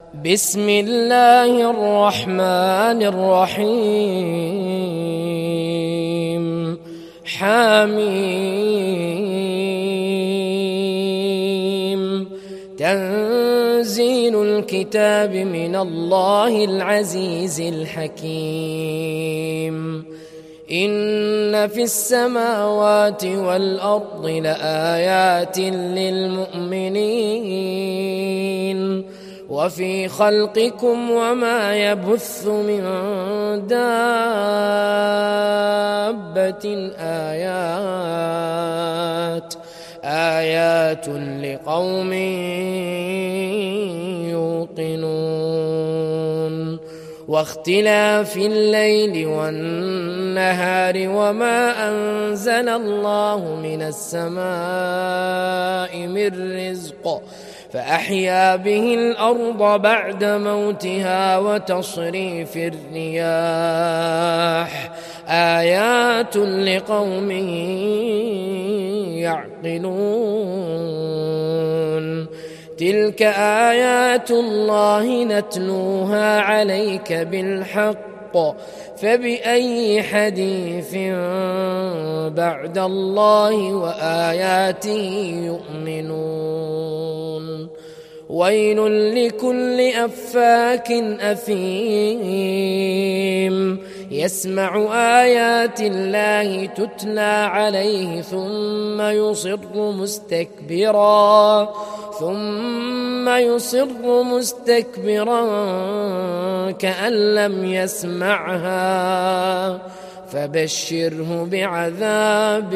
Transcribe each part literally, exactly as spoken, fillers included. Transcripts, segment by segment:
بسم الله الرحمن الرحيم حميم تنزيل الكتاب من الله العزيز الحكيم إن في السماوات والأرض لآيات للمؤمنين وفي خلقكم وما يبث من دابة آيات آيات لقوم يوقنون واختلاف الليل والنهار وما أنزل الله من السماء من رزق فأحيا به الأرض بعد موتها وتصريف الرياح آيات لقوم يعقلون تلك آيات الله نتلوها عليك بالحق فبأي حديث بعد الله وآياته يؤمنون ويل لكل أفاك أثيم يسمع آيات الله تتلى عليه ثم يصر مستكبرا ثم يصر مستكبرا كأن لم يسمعها فبشره بعذاب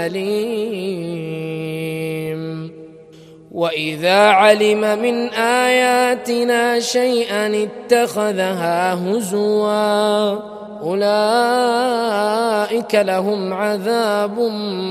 أليم وإذا علم من آياتنا شيئا اتخذها هزوا أولئك لهم عذاب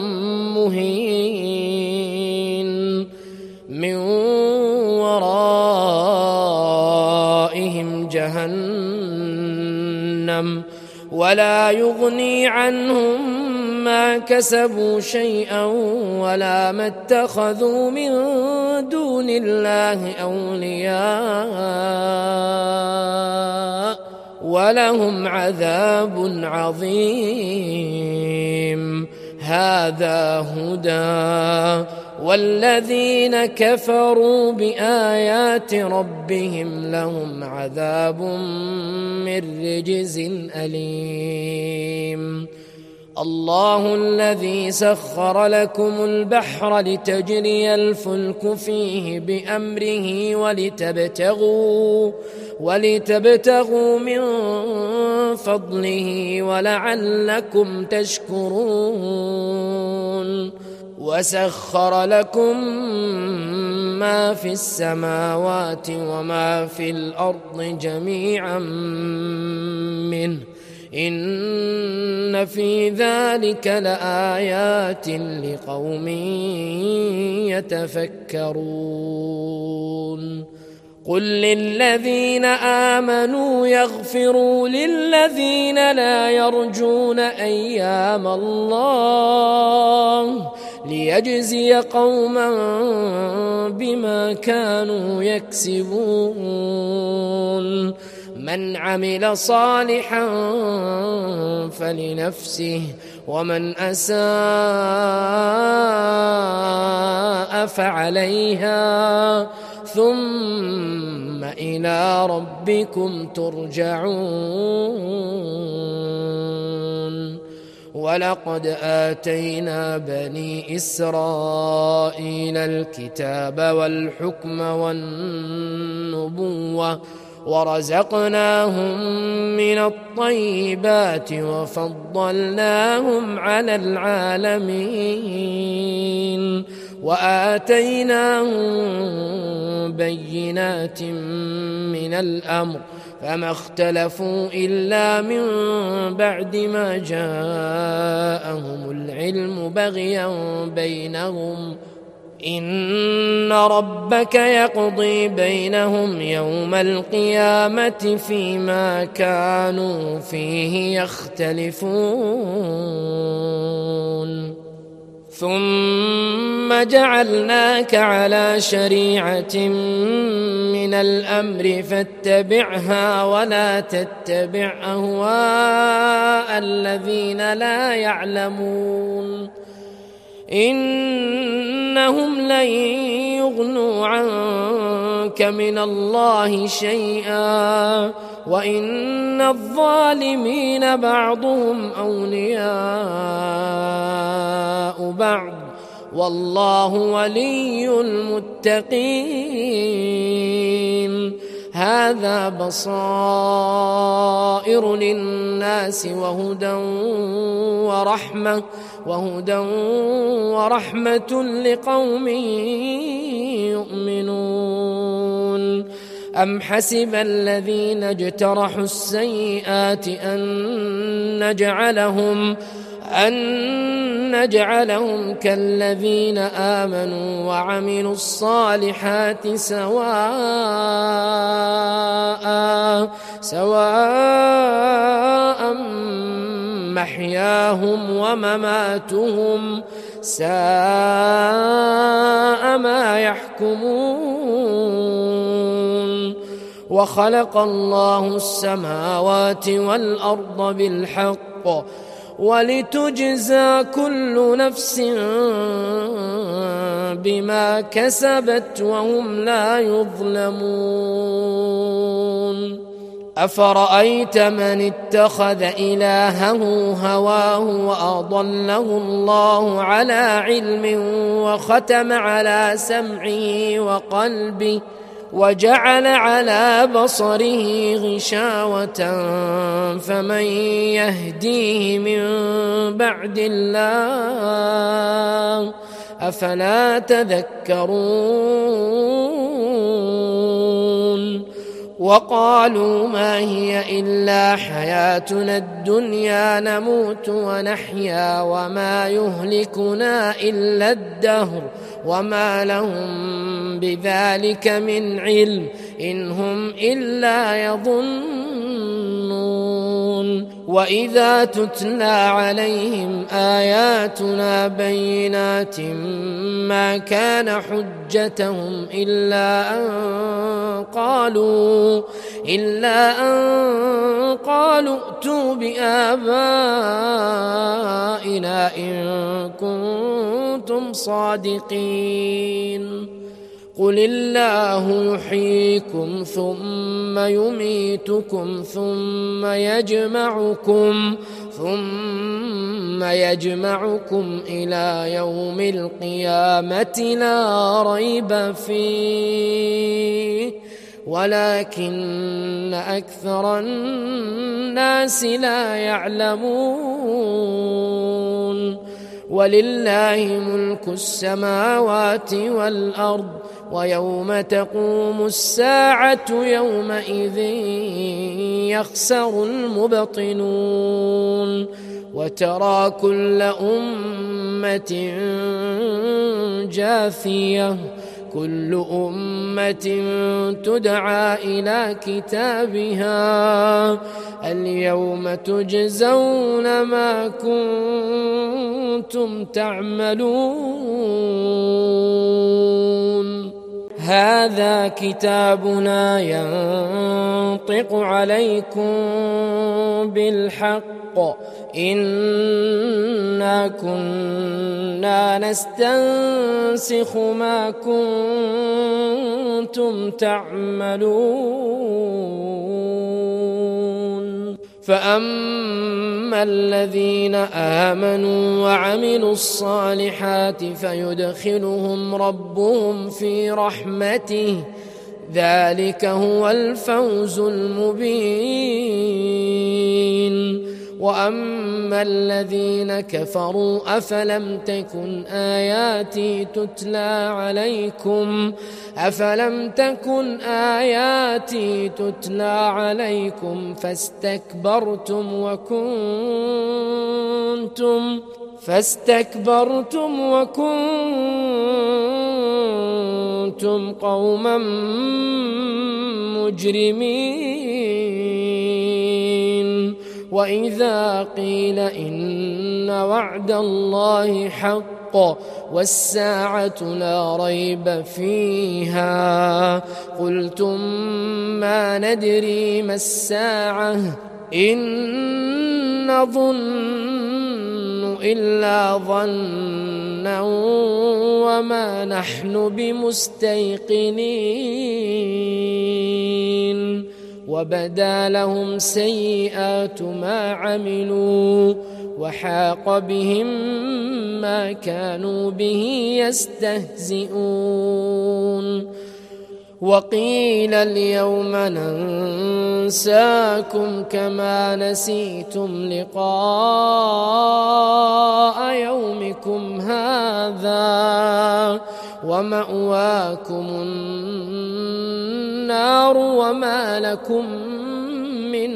مهين من ورائهم جهنم ولا يغني عنهم ما كسبوا شيئا ولا ما اتخذوا من دون الله أولياء ولهم عذاب عظيم هذا هدى والذين كفروا بآيات ربهم لهم عذاب من رجز أليم الله الذي سخر لكم البحر لتجري الفلك فيه بأمره ولتبتغوا ولتبتغوا من فضله ولعلكم تشكرون وسخر لكم ما في السماوات وما في الأرض جميعا منه إن في ذلك لآيات لقوم يتفكرون قل للذين آمنوا يغفروا للذين لا يرجون أيام الله ليجزي قوما بما كانوا يكسبون من عمل صالحا فلنفسه ومن أساء فعليها ثم إلى ربكم ترجعون ولقد آتينا بني إسرائيل الكتاب والحكم والنبوة ورزقناهم من الطيبات وفضلناهم على العالمين وآتيناهم بينات من الأمر فما اختلفوا إلا من بعد ما جاءهم العلم بغيا بينهم إن ربك يقضي بينهم يوم القيامة فيما كانوا فيه يختلفون ثم جعلناك على شريعة من الأمر فاتبعها ولا تتبع أهواء الذين لا يعلمون إنهم لن يغنوا عنك من الله شيئا وإن الظالمين بعضهم أولياء بعض والله ولي المتقين هذا بصائر للناس وهدى ورحمة وهدى ورحمة لقوم يؤمنون أم حسب الذين اجترحوا السيئات أن نجعلهم أن نجعلهم كالذين آمنوا وعملوا الصالحات سواء سواء محياهم ومماتهم ساء ما يحكمون وخلق الله السماوات والأرض بالحق ولتجزى كل نفس بما كسبت وهم لا يظلمون أفرأيت من اتخذ إلهه هواه وأضله الله على علم وختم على سمعه وقلبه وجعل على بصره غشاوة فمن يهديه من بعد الله أفلا تذكرون وقالوا ما هي إلا حياتنا الدنيا نموت ونحيا وما يهلكنا إلا الدهر وما لهم بذلك من علم إن هم إلا يظنون وإذا تتلى عليهم آياتنا بينات ما كان حجتهم إلا أن قالوا إلا أن قالوا ائتوا بآبائنا إن كنتم صادقين قل الله يحييكم ثم يميتكم ثم يجمعكم ثم يجمعكم إلى يوم القيامة لا ريب فيه ولكن أكثر الناس لا يعلمون ولله ملك السماوات والأرض ويوم تقوم الساعة يومئذ يخسر المبطلون وترى كل أمة جاثية كل أمة تدعى إلى كتابها اليوم تجزون ما كنتم تعملون هذا كتابنا ينطق عليكم بالحق إنا كنا نستنسخ ما كنتم تعملون فأما الذين آمنوا وعملوا الصالحات فيدخلهم ربهم في رحمته ذلك هو الفوز المبين وأما الذين كفروا أفلم تكن آياتي تتلى عليكم أفلم تكن آياتي تتلى عليكم فاستكبرتم وكنتم فاستكبرتم وكنتم قوما مجرمين وإذا قيل إن وعد الله حق بالحق والساعة لا ريب فيها. قلتم ما ندري ما الساعة إن نظن إلا ظنا وما نحن بمستيقنين. وبدا لهم سيئات ما عملوا وحاق بهم ما كانوا به يستهزئون. وقيل اليوم ننساكم كما نسيتم لقاء يومكم هذا ومأواكم النار وما لكم من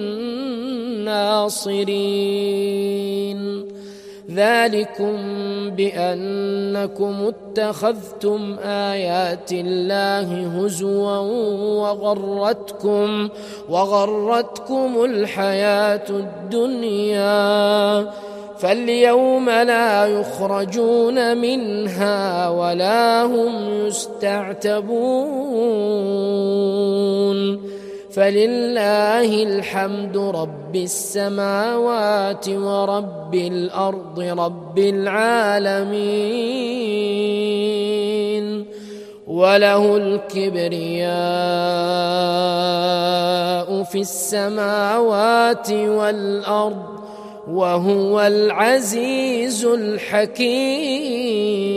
ناصرين. ذلكم بأنكم اتخذتم آيات الله هزوا وغرتكم, وغرتكم الحياة الدنيا فاليوم لا يخرجون منها ولا هم يستعتبون. فلله الحمد رب السماوات ورب الأرض رب العالمين وله الكبرياء في السماوات والأرض وهو العزيز الحكيم.